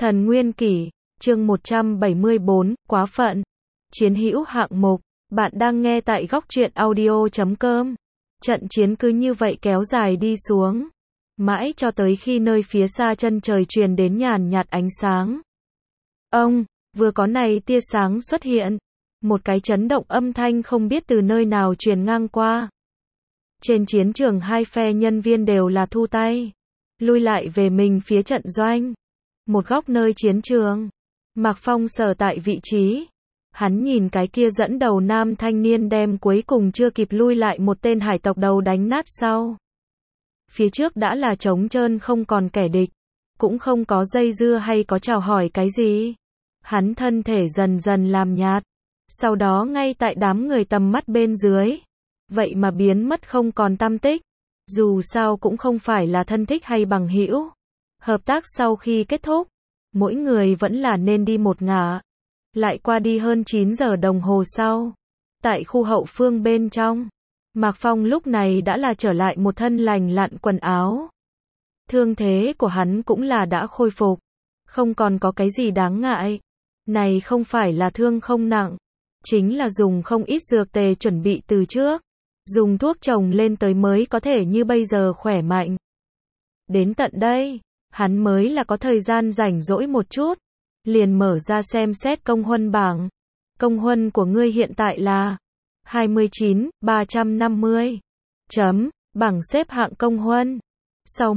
Thần Nguyên Kỷ, chương 174, quá phận. Chiến hữu hạng mục, bạn đang nghe tại góc truyện audio.com. Trận chiến cứ như vậy kéo dài đi xuống, mãi cho tới khi nơi phía xa chân trời truyền đến nhàn nhạt ánh sáng. Ông, vừa có này tia sáng xuất hiện, một cái chấn động âm thanh không biết từ nơi nào truyền ngang qua. Trên chiến trường hai phe nhân viên đều là thu tay, lui lại về mình phía trận doanh. Một góc nơi chiến trường, Mạc Phong sở tại vị trí. Hắn nhìn cái kia dẫn đầu nam thanh niên đem cuối cùng chưa kịp lui lại một tên hải tộc đầu đánh nát sau. Phía trước đã là trống trơn không còn kẻ địch, cũng không có dây dưa hay có chào hỏi cái gì. Hắn thân thể dần dần làm nhạt, sau đó ngay tại đám người tầm mắt bên dưới, vậy mà biến mất không còn tăm tích. Dù sao cũng không phải là thân thích hay bằng hữu. Hợp tác sau khi kết thúc, mỗi người vẫn là nên đi một ngả. Lại qua đi hơn 9 giờ đồng hồ sau, tại khu hậu phương bên trong, Mạc Phong lúc này đã là trở lại một thân lành lặn quần áo. Thương thế của hắn cũng là đã khôi phục, không còn có cái gì đáng ngại. Này không phải là thương không nặng, chính là dùng không ít dược tề chuẩn bị từ trước, dùng thuốc trồng lên tới mới có thể như bây giờ khỏe mạnh. Đến tận đây, hắn mới là có thời gian rảnh rỗi một chút, liền mở ra xem xét công huân bảng. Công huân của ngươi hiện tại là 29.350 chấm, bảng xếp hạng công huân. Sau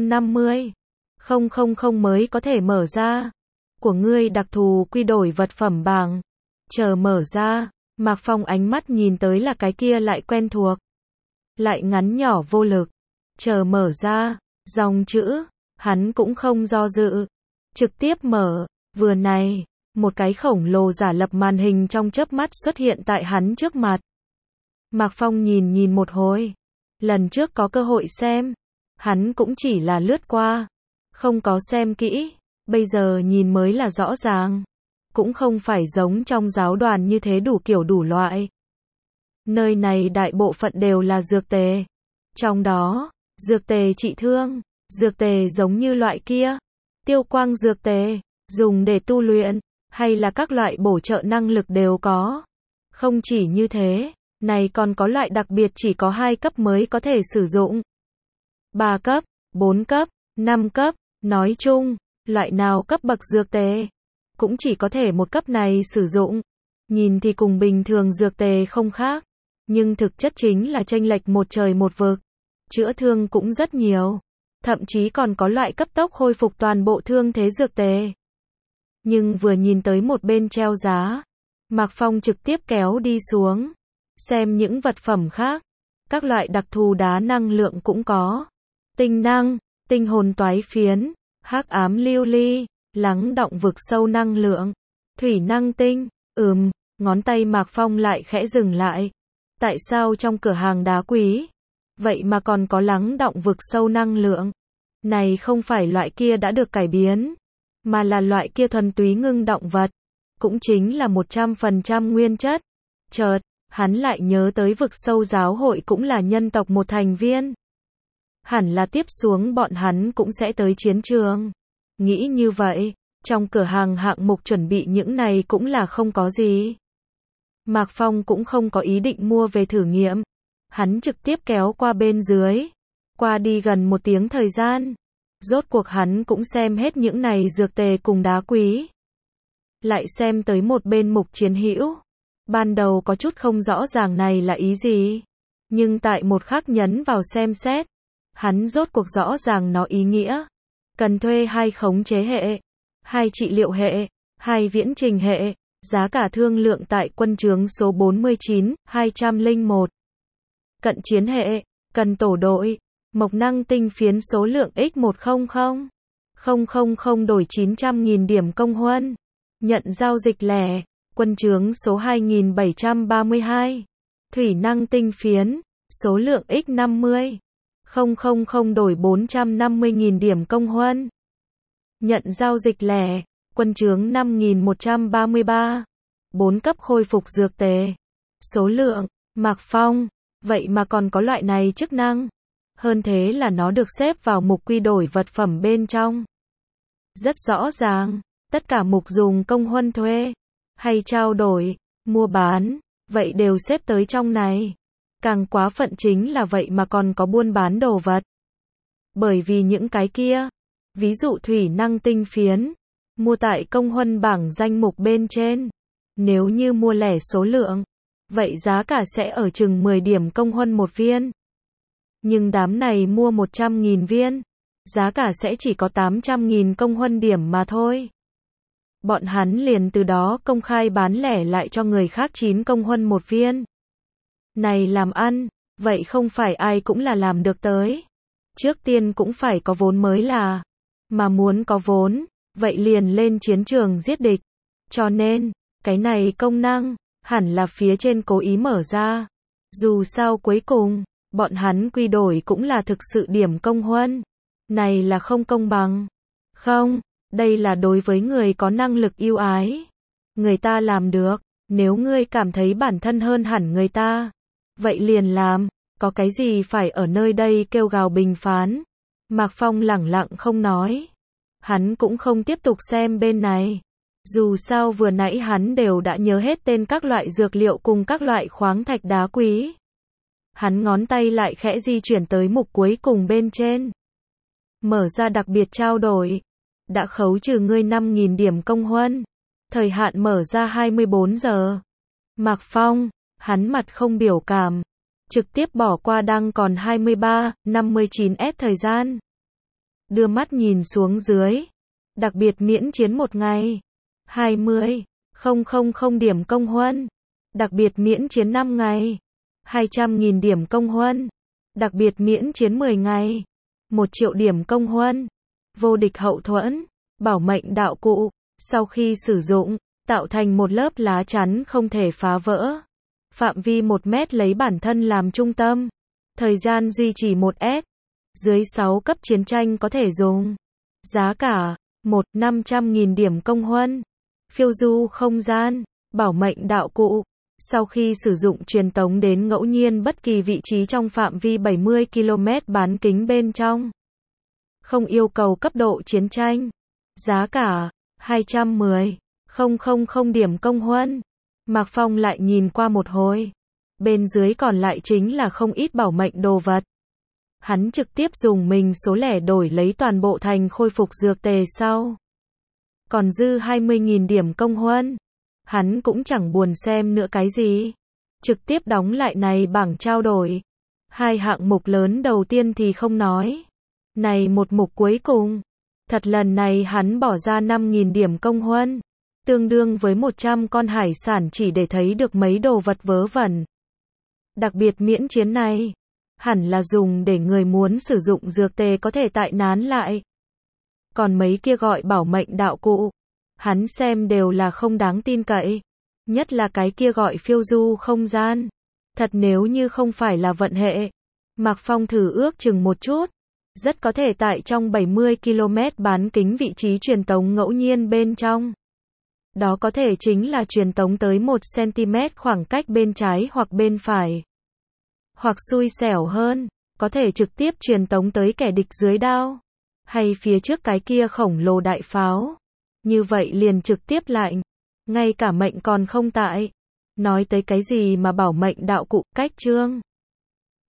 150.000 mới có thể mở ra. Của ngươi đặc thù quy đổi vật phẩm bảng. Chờ mở ra, Mạc Phong ánh mắt nhìn tới là cái kia lại quen thuộc, lại ngắn nhỏ vô lực. Chờ mở ra, dòng chữ, hắn cũng không do dự, trực tiếp mở. Vừa này, một cái khổng lồ giả lập màn hình trong chớp mắt xuất hiện tại hắn trước mặt. Mạc Phong nhìn một hồi. Lần trước có cơ hội xem, hắn cũng chỉ là lướt qua, không có xem kỹ. Bây giờ nhìn mới là rõ ràng. Cũng không phải giống trong giáo đoàn như thế đủ kiểu đủ loại. Nơi này đại bộ phận đều là dược tề. Trong đó, dược tề trị thương, dược tề giống như loại kia, tiêu quang dược tề, dùng để tu luyện, hay là các loại bổ trợ năng lực đều có. Không chỉ như thế, này còn có loại đặc biệt chỉ có 2 cấp mới có thể sử dụng. 3 cấp, 4 cấp, 5 cấp, nói chung, loại nào cấp bậc dược tề, cũng chỉ có thể một cấp này sử dụng. Nhìn thì cùng bình thường dược tề không khác, nhưng thực chất chính là chênh lệch một trời một vực. Chữa thương cũng rất nhiều, thậm chí còn có loại cấp tốc khôi phục toàn bộ thương thế dược tề. Nhưng vừa nhìn tới một bên treo giá, Mạc Phong trực tiếp kéo đi xuống, xem những vật phẩm khác. Các loại đặc thù đá năng lượng cũng có. Tinh năng, tinh hồn toái phiến, hắc ám lưu ly, lắng đọng vực sâu năng lượng, thủy năng tinh. Ngón tay Mạc Phong lại khẽ dừng lại. Tại sao trong cửa hàng đá quý, vậy mà còn có lắng đọng vực sâu năng lượng? Này không phải loại kia đã được cải biến, mà là loại kia thuần túy ngưng đọng vật, cũng chính là 100% nguyên chất. Chợt, hắn lại nhớ tới vực sâu giáo hội cũng là nhân tộc một thành viên. Hẳn là tiếp xuống bọn hắn cũng sẽ tới chiến trường. Nghĩ như vậy, trong cửa hàng hạng mục chuẩn bị những này cũng là không có gì. Mạc Phong cũng không có ý định mua về thử nghiệm. Hắn trực tiếp kéo qua bên dưới. Qua đi gần 1 tiếng thời gian, rốt cuộc hắn cũng xem hết những này dược tề cùng đá quý. Lại xem tới một bên mục chiến hữu. Ban đầu có chút không rõ ràng này là ý gì, nhưng tại một khắc nhấn vào xem xét, hắn rốt cuộc rõ ràng nó ý nghĩa. Cần thuê 2 khống chế hệ, 2 trị liệu hệ, 2 viễn trình hệ, giá cả thương lượng tại quân trướng số 49-201. Cận chiến hệ, cần tổ đội, mộc năng tinh phiến số lượng x100. 000 đổi 900.000 điểm công huân. Nhận giao dịch lẻ, quân trướng số 2732. Thủy năng tinh phiến, số lượng x50. 000 đổi 450.000 điểm công huân. Nhận giao dịch lẻ, quân trướng 5133. 4 cấp khôi phục dược tề. Số lượng, Mạc Phong, vậy mà còn có loại này chức năng. Hơn thế là nó được xếp vào mục quy đổi vật phẩm bên trong. Rất rõ ràng, tất cả mục dùng công huân thuê, hay trao đổi, mua bán, vậy đều xếp tới trong này. Càng quá phận chính là vậy mà còn có buôn bán đồ vật. Bởi vì những cái kia, ví dụ thủy năng tinh phiến, mua tại công huân bảng danh mục bên trên. Nếu như mua lẻ số lượng, vậy giá cả sẽ ở chừng 10 điểm công huân một viên. Nhưng đám này mua 100.000 viên, giá cả sẽ chỉ có 800.000 công huân điểm mà thôi. Bọn hắn liền từ đó công khai bán lẻ lại cho người khác 9 công huân một viên. Này làm ăn, vậy không phải ai cũng là làm được tới. Trước tiên cũng phải có vốn mới là. Mà muốn có vốn, vậy liền lên chiến trường giết địch. Cho nên, cái này công năng, hẳn là phía trên cố ý mở ra. Dù sao cuối cùng, bọn hắn quy đổi cũng là thực sự điểm công huân. Này là không công bằng. Không, đây là đối với người có năng lực ưu ái. Người ta làm được, nếu ngươi cảm thấy bản thân hơn hẳn người ta, vậy liền làm, có cái gì phải ở nơi đây kêu gào bình phán. Mạc Phong lẳng lặng không nói. Hắn cũng không tiếp tục xem bên này. Dù sao vừa nãy hắn đều đã nhớ hết tên các loại dược liệu cùng các loại khoáng thạch đá quý. Hắn ngón tay lại khẽ di chuyển tới mục cuối cùng bên trên. Mở ra đặc biệt trao đổi. Đã khấu trừ ngươi 5.000 điểm công huân. Thời hạn mở ra 24 giờ. Mạc Phong, hắn mặt không biểu cảm. Trực tiếp bỏ qua đang còn 23:59 thời gian. Đưa mắt nhìn xuống dưới. Đặc biệt miễn chiến một ngày. 20.000 điểm công huân. Đặc biệt miễn chiến 5 ngày. 200.000 điểm công huân. Đặc biệt miễn chiến 10 ngày. 1 triệu điểm công huân. Vô địch hậu thuẫn. Bảo mệnh đạo cụ. Sau khi sử dụng, tạo thành một lớp lá chắn không thể phá vỡ. Phạm vi 1 mét lấy bản thân làm trung tâm. Thời gian duy trì 1S. Dưới 6 cấp chiến tranh có thể dùng. Giá cả 500.000 điểm công huân. Phiêu du không gian. Bảo mệnh đạo cụ. Sau khi sử dụng truyền tống đến ngẫu nhiên bất kỳ vị trí trong phạm vi 70 km bán kính bên trong. Không yêu cầu cấp độ chiến tranh. Giá cả 210.000 điểm công huân. Mạc Phong lại nhìn qua một hồi. Bên dưới còn lại chính là không ít bảo mệnh đồ vật. Hắn trực tiếp dùng mình số lẻ đổi lấy toàn bộ thành khôi phục dược tề sau. Còn dư 20.000 điểm công huân. Hắn cũng chẳng buồn xem nữa cái gì. Trực tiếp đóng lại này bảng trao đổi. 2 hạng mục lớn đầu tiên thì không nói. Này một mục cuối cùng. Thật lần này hắn bỏ ra 5.000 điểm công huân. Tương đương với 100 con hải sản chỉ để thấy được mấy đồ vật vớ vẩn. Đặc biệt miễn chiến này. Hẳn là dùng để người muốn sử dụng dược tề có thể tại nán lại. Còn mấy kia gọi bảo mệnh đạo cụ. Hắn xem đều là không đáng tin cậy. Nhất là cái kia gọi phiêu du không gian. Thật nếu như không phải là vận hệ. Mạc Phong thử ước chừng một chút. Rất có thể tại trong 70 km bán kính vị trí truyền tống ngẫu nhiên bên trong. Đó có thể chính là truyền tống tới 1 cm khoảng cách bên trái hoặc bên phải. Hoặc xui xẻo hơn, có thể trực tiếp truyền tống tới kẻ địch dưới đao. Hay phía trước cái kia khổng lồ đại pháo. Như vậy liền trực tiếp lạnh. Ngay cả mệnh còn không tại. Nói tới cái gì mà bảo mệnh đạo cụ, cách chương.